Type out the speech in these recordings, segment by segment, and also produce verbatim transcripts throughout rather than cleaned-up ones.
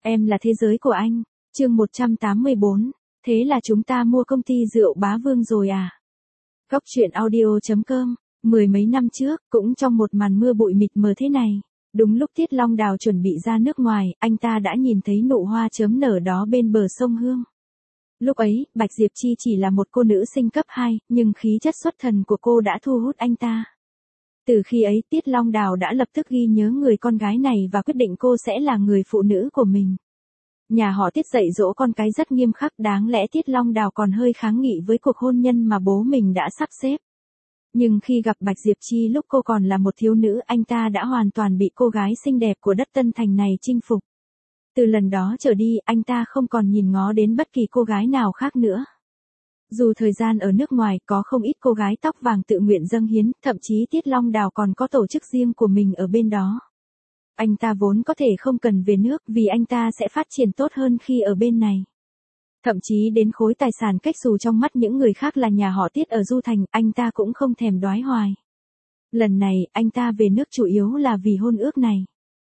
Em là thế giới của anh. Chương một trăm tám mươi bốn. Thế là chúng ta mua công ty rượu Bá Vương rồi à? Góc truyện audio chấm com. Mười mấy năm trước, cũng trong một màn mưa bụi mịt mờ thế này, đúng lúc Tiết Long Đào chuẩn bị ra nước ngoài, anh ta đã nhìn thấy nụ hoa chớm nở đó bên bờ sông Hương. Lúc ấy, Bạch Diệp Chi chỉ là một cô nữ sinh cấp hai, nhưng khí chất xuất thần của cô đã thu hút anh ta. Từ khi ấy, Tiết Long Đào đã lập tức ghi nhớ người con gái này và quyết định cô sẽ là người phụ nữ của mình. Nhà họ Tiết dạy dỗ con cái rất nghiêm khắc, đáng lẽ Tiết Long Đào còn hơi kháng nghị với cuộc hôn nhân mà bố mình đã sắp xếp. Nhưng khi gặp Bạch Diệp Chi lúc cô còn là một thiếu nữ, anh ta đã hoàn toàn bị cô gái xinh đẹp của đất Tân Thành này chinh phục. Từ lần đó trở đi, anh ta không còn nhìn ngó đến bất kỳ cô gái nào khác nữa. Dù thời gian ở nước ngoài có không ít cô gái tóc vàng tự nguyện dâng hiến, thậm chí Tiết Long Đào còn có tổ chức riêng của mình ở bên đó. Anh ta vốn có thể không cần về nước vì anh ta sẽ phát triển tốt hơn khi ở bên này. Thậm chí đến khối tài sản cách xù trong mắt những người khác là nhà họ Tiết ở Du Thành, anh ta cũng không thèm đoái hoài. Lần này, anh ta về nước chủ yếu là vì hôn ước này.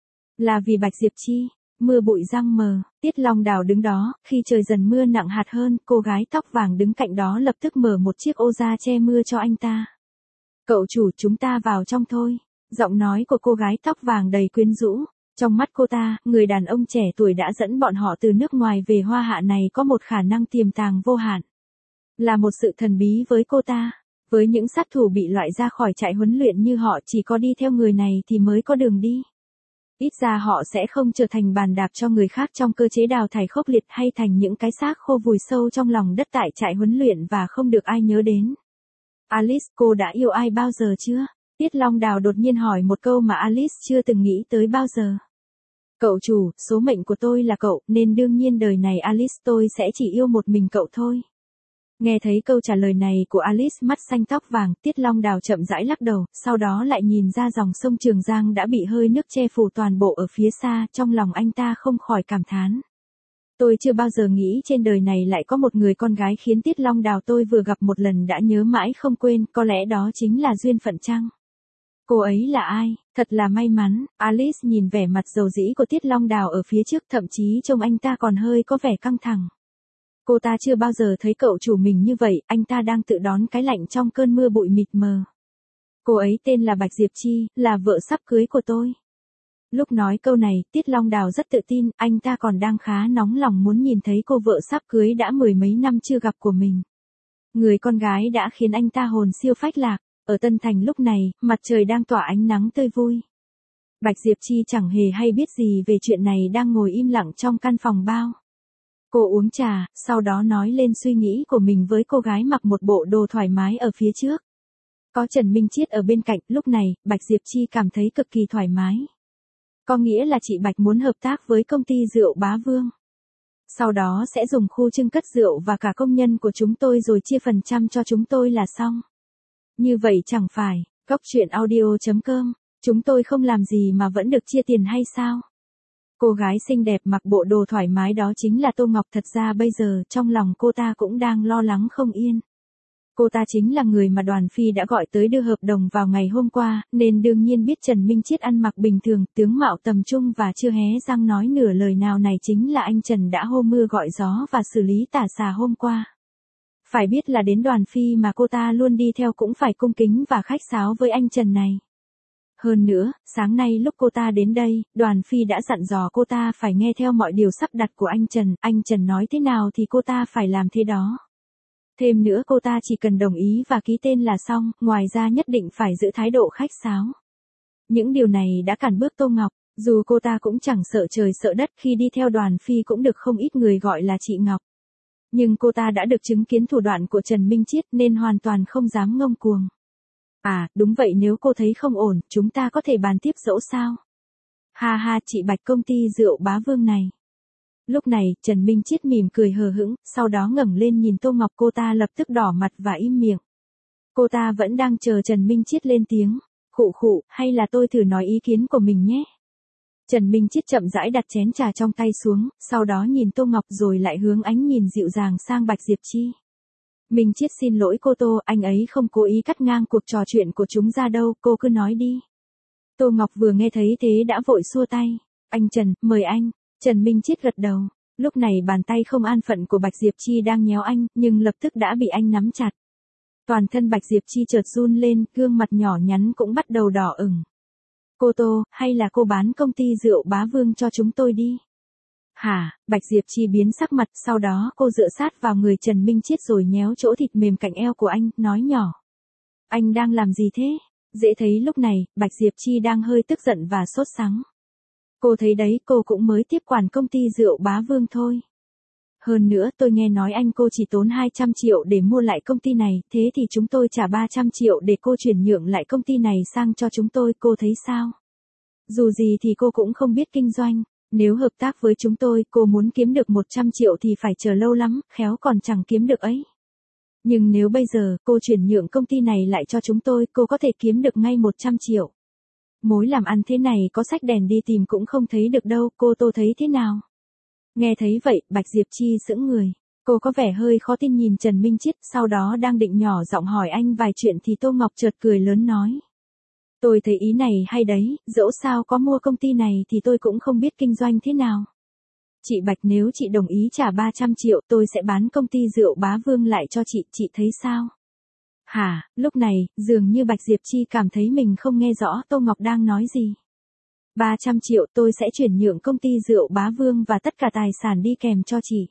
Là vì Bạch Diệp Chi. Mưa bụi giăng mờ, Tiết Long Đào đứng đó, khi trời dần mưa nặng hạt hơn, cô gái tóc vàng đứng cạnh đó lập tức mở một chiếc ô da che mưa cho anh ta. Cậu chủ, chúng ta vào trong thôi. Giọng nói của cô gái tóc vàng đầy quyến rũ. Trong mắt cô ta, người đàn ông trẻ tuổi đã dẫn bọn họ từ nước ngoài về Hoa Hạ này có một khả năng tiềm tàng vô hạn. Là một sự thần bí với cô ta. Với những sát thủ bị loại ra khỏi trại huấn luyện như họ, chỉ có đi theo người này thì mới có đường đi. Ít ra họ sẽ không trở thành bàn đạp cho người khác trong cơ chế đào thải khốc liệt hay thành những cái xác khô vùi sâu trong lòng đất tại trại huấn luyện và không được ai nhớ đến. Alice, cô đã yêu ai bao giờ chưa? Tiết Long Đào đột nhiên hỏi một câu mà Alice chưa từng nghĩ tới bao giờ. Cậu chủ, số mệnh của tôi là cậu, nên đương nhiên đời này Alice tôi sẽ chỉ yêu một mình cậu thôi. Nghe thấy câu trả lời này của Alice mắt xanh tóc vàng, Tiết Long Đào chậm rãi lắc đầu, sau đó lại nhìn ra dòng sông Trường Giang đã bị hơi nước che phủ toàn bộ ở phía xa, trong lòng anh ta không khỏi cảm thán. Tôi chưa bao giờ nghĩ trên đời này lại có một người con gái khiến Tiết Long Đào tôi vừa gặp một lần đã nhớ mãi không quên, có lẽ đó chính là duyên phận chăng? Cô ấy là ai? Thật là may mắn. Alice nhìn vẻ mặt dầu dĩ của Tiết Long Đào ở phía trước, thậm chí trông anh ta còn hơi có vẻ căng thẳng. Cô ta chưa bao giờ thấy cậu chủ mình như vậy, anh ta đang tự đón cái lạnh trong cơn mưa bụi mịt mờ. Cô ấy tên là Bạch Diệp Chi, là vợ sắp cưới của tôi. Lúc nói câu này, Tiết Long Đào rất tự tin, anh ta còn đang khá nóng lòng muốn nhìn thấy cô vợ sắp cưới đã mười mấy năm chưa gặp của mình. Người con gái đã khiến anh ta hồn siêu phách lạc. Ở Tân Thành lúc này, mặt trời đang tỏa ánh nắng tươi vui. Bạch Diệp Chi chẳng hề hay biết gì về chuyện này, đang ngồi im lặng trong căn phòng bao. Cô uống trà, sau đó nói lên suy nghĩ của mình với cô gái mặc một bộ đồ thoải mái ở phía trước. Có Trần Minh Chiết ở bên cạnh, lúc này, Bạch Diệp Chi cảm thấy cực kỳ thoải mái. Có nghĩa là chị Bạch muốn hợp tác với công ty rượu Bá Vương. Sau đó sẽ dùng khu trưng cất rượu và cả công nhân của chúng tôi rồi chia phần trăm cho chúng tôi là xong. Như vậy chẳng phải, góc truyện audio chấm com, chúng tôi không làm gì mà vẫn được chia tiền hay sao? Cô gái xinh đẹp mặc bộ đồ thoải mái đó chính là Tô Ngọc, thật ra bây giờ trong lòng cô ta cũng đang lo lắng không yên. Cô ta chính là người mà Đoàn Phi đã gọi tới đưa hợp đồng vào ngày hôm qua, nên đương nhiên biết Trần Minh Chiết ăn mặc bình thường, tướng mạo tầm trung và chưa hé răng nói nửa lời nào này chính là anh Trần đã hô mưa gọi gió và xử lý tả xà hôm qua. Phải biết là đến Đoàn Phi mà cô ta luôn đi theo cũng phải cung kính và khách sáo với anh Trần này. Hơn nữa, sáng nay lúc cô ta đến đây, Đoàn Phi đã dặn dò cô ta phải nghe theo mọi điều sắp đặt của anh Trần, anh Trần nói thế nào thì cô ta phải làm thế đó. Thêm nữa cô ta chỉ cần đồng ý và ký tên là xong, ngoài ra nhất định phải giữ thái độ khách sáo. Những điều này đã cản bước Tô Ngọc, dù cô ta cũng chẳng sợ trời sợ đất, khi đi theo Đoàn Phi cũng được không ít người gọi là chị Ngọc. Nhưng cô ta đã được chứng kiến thủ đoạn của Trần Minh Chiết nên hoàn toàn không dám ngông cuồng. À, đúng vậy, nếu cô thấy không ổn, chúng ta có thể bàn tiếp dẫu sao? Ha ha, chị Bạch, công ty rượu Bá Vương này. Lúc này, Trần Minh Chiết mỉm cười hờ hững, sau đó ngẩng lên nhìn Tô Ngọc, cô ta lập tức đỏ mặt và im miệng. Cô ta vẫn đang chờ Trần Minh Chiết lên tiếng. Khụ khụ, hay là tôi thử nói ý kiến của mình nhé. Trần Minh Chiết chậm rãi đặt chén trà trong tay xuống, sau đó nhìn Tô Ngọc rồi lại hướng ánh nhìn dịu dàng sang Bạch Diệp Chi. Minh Chiết xin lỗi cô Tô, anh ấy không cố ý cắt ngang cuộc trò chuyện của chúng ra đâu, cô cứ nói đi. Tô Ngọc vừa nghe thấy thế đã vội xua tay. Anh Trần, mời anh. Trần Minh Chiết gật đầu. Lúc này bàn tay không an phận của Bạch Diệp Chi đang nhéo anh, nhưng lập tức đã bị anh nắm chặt. Toàn thân Bạch Diệp Chi chợt run lên, gương mặt nhỏ nhắn cũng bắt đầu đỏ ửng. Cô Tô, hay là cô bán công ty rượu Bá Vương cho chúng tôi đi? Hả? Bạch Diệp Chi biến sắc mặt, sau đó cô dựa sát vào người Trần Minh Chiết rồi nhéo chỗ thịt mềm cạnh eo của anh, nói nhỏ. Anh đang làm gì thế? Dễ thấy lúc này, Bạch Diệp Chi đang hơi tức giận và sốt sắng. Cô thấy đấy, cô cũng mới tiếp quản công ty rượu Bá Vương thôi. Hơn nữa, tôi nghe nói anh cô chỉ tốn hai trăm triệu để mua lại công ty này, thế thì chúng tôi trả ba trăm triệu để cô chuyển nhượng lại công ty này sang cho chúng tôi, cô thấy sao? Dù gì thì cô cũng không biết kinh doanh, nếu hợp tác với chúng tôi, cô muốn kiếm được một trăm triệu thì phải chờ lâu lắm, khéo còn chẳng kiếm được ấy. Nhưng nếu bây giờ, cô chuyển nhượng công ty này lại cho chúng tôi, cô có thể kiếm được ngay một trăm triệu. Mối làm ăn thế này có sách đèn đi tìm cũng không thấy được đâu, cô Tô thấy thế nào? Nghe thấy vậy, Bạch Diệp Chi sững người. Cô có vẻ hơi khó tin nhìn Trần Minh Chiết, sau đó đang định nhỏ giọng hỏi anh vài chuyện thì Tô Ngọc chợt cười lớn nói. Tôi thấy ý này hay đấy, dẫu sao có mua công ty này thì tôi cũng không biết kinh doanh thế nào. Chị Bạch, nếu chị đồng ý trả ba trăm triệu, tôi sẽ bán công ty rượu Bá Vương lại cho chị, chị thấy sao? Hả? Lúc này, dường như Bạch Diệp Chi cảm thấy mình không nghe rõ Tô Ngọc đang nói gì. ba trăm triệu tôi sẽ chuyển nhượng công ty rượu Bá Vương và tất cả tài sản đi kèm cho chị.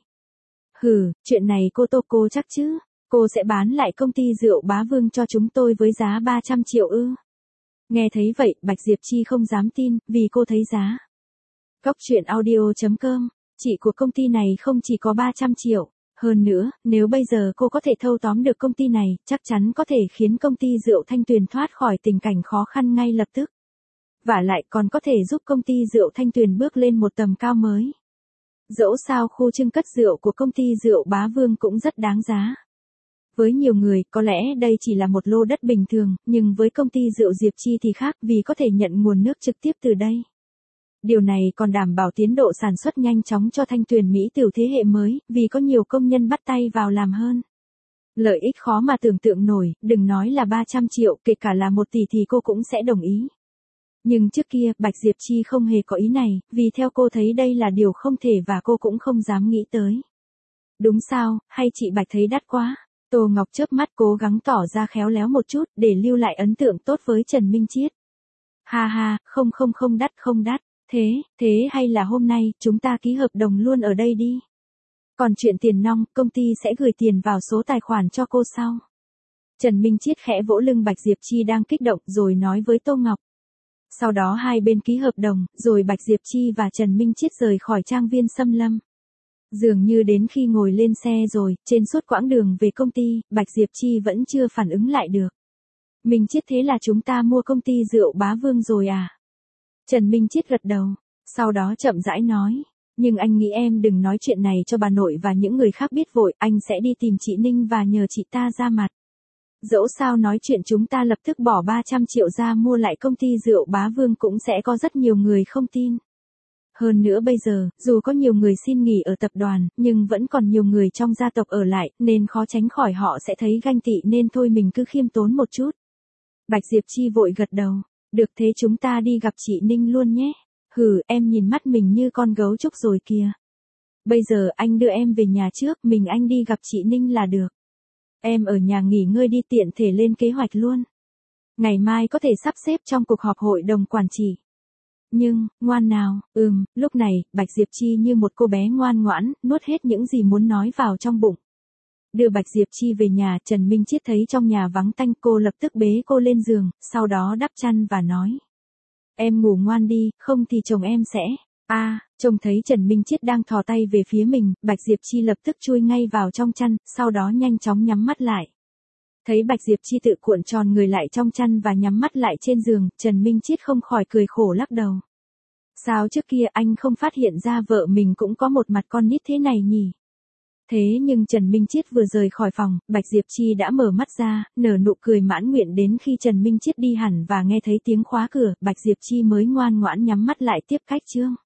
Hừ, chuyện này cô Tô cô chắc chứ? Cô sẽ bán lại công ty rượu Bá Vương cho chúng tôi với giá ba trăm triệu ư? Nghe thấy vậy, Bạch Diệp Chi không dám tin, vì cô thấy giá. Góc truyện audio chấm com, chị của công ty này không chỉ có ba trăm triệu. Hơn nữa, nếu bây giờ cô có thể thâu tóm được công ty này, chắc chắn có thể khiến công ty rượu Thanh Tuyền thoát khỏi tình cảnh khó khăn ngay lập tức. Vả lại còn có thể giúp công ty rượu Thanh Tuyền bước lên một tầm cao mới. Dẫu sao khu trưng cất rượu của công ty rượu Bá Vương cũng rất đáng giá. Với nhiều người, có lẽ đây chỉ là một lô đất bình thường, nhưng với công ty rượu Diệp Chi thì khác vì có thể nhận nguồn nước trực tiếp từ đây. Điều này còn đảm bảo tiến độ sản xuất nhanh chóng cho Thanh Tuyền Mỹ Tiểu thế hệ mới, vì có nhiều công nhân bắt tay vào làm hơn. Lợi ích khó mà tưởng tượng nổi, đừng nói là ba trăm triệu, kể cả là một tỷ thì cô cũng sẽ đồng ý. Nhưng trước kia, Bạch Diệp Chi không hề có ý này, vì theo cô thấy đây là điều không thể và cô cũng không dám nghĩ tới. Đúng sao, hay chị Bạch thấy đắt quá? Tô Ngọc chớp mắt cố gắng tỏ ra khéo léo một chút, để lưu lại ấn tượng tốt với Trần Minh Chiết. Ha ha, không không không đắt không đắt, thế, thế hay là hôm nay, chúng ta ký hợp đồng luôn ở đây đi. Còn chuyện tiền nong, công ty sẽ gửi tiền vào số tài khoản cho cô sau. Trần Minh Chiết khẽ vỗ lưng Bạch Diệp Chi đang kích động rồi nói với Tô Ngọc. Sau đó hai bên ký hợp đồng, rồi Bạch Diệp Chi và Trần Minh Chiết rời khỏi trang viên Sâm Lâm. Dường như đến khi ngồi lên xe rồi, trên suốt quãng đường về công ty, Bạch Diệp Chi vẫn chưa phản ứng lại được. Minh Chiết, thế là chúng ta mua công ty rượu Bá Vương rồi à? Trần Minh Chiết gật đầu, sau đó chậm rãi nói. Nhưng anh nghĩ em đừng nói chuyện này cho bà nội và những người khác biết vội, anh sẽ đi tìm chị Ninh và nhờ chị ta ra mặt. Dẫu sao nói chuyện chúng ta lập tức bỏ ba trăm triệu ra mua lại công ty rượu Bá Vương cũng sẽ có rất nhiều người không tin. Hơn nữa bây giờ, dù có nhiều người xin nghỉ ở tập đoàn, nhưng vẫn còn nhiều người trong gia tộc ở lại, nên khó tránh khỏi họ sẽ thấy ganh tị nên thôi mình cứ khiêm tốn một chút. Bạch Diệp Chi vội gật đầu. Được, thế chúng ta đi gặp chị Ninh luôn nhé. Hừ, em nhìn mắt mình như con gấu trúc rồi kìa. Bây giờ anh đưa em về nhà trước, mình anh đi gặp chị Ninh là được. Em ở nhà nghỉ ngơi đi, tiện thể lên kế hoạch luôn. Ngày mai có thể sắp xếp trong cuộc họp hội đồng quản trị. Nhưng, ngoan nào, ừm, lúc này, Bạch Diệp Chi như một cô bé ngoan ngoãn, nuốt hết những gì muốn nói vào trong bụng. Đưa Bạch Diệp Chi về nhà, Trần Minh Chiết thấy trong nhà vắng tanh, cô lập tức bế cô lên giường, sau đó đắp chăn và nói. Em ngủ ngoan đi, không thì chồng em sẽ... a à, chồng thấy Trần Minh Chiết đang thò tay về phía mình, Bạch Diệp Chi lập tức chui ngay vào trong chăn, sau đó nhanh chóng nhắm mắt lại. Thấy Bạch Diệp Chi tự cuộn tròn người lại trong chăn và nhắm mắt lại trên giường, Trần Minh Chiết không khỏi cười khổ lắc đầu. Sao trước kia anh không phát hiện ra vợ mình cũng có một mặt con nít thế này nhỉ? Thế nhưng Trần Minh Chiết vừa rời khỏi phòng, Bạch Diệp Chi đã mở mắt ra, nở nụ cười mãn nguyện đến khi Trần Minh Chiết đi hẳn và nghe thấy tiếng khóa cửa, Bạch Diệp Chi mới ngoan ngoãn nhắm mắt lại tiếp khách chương.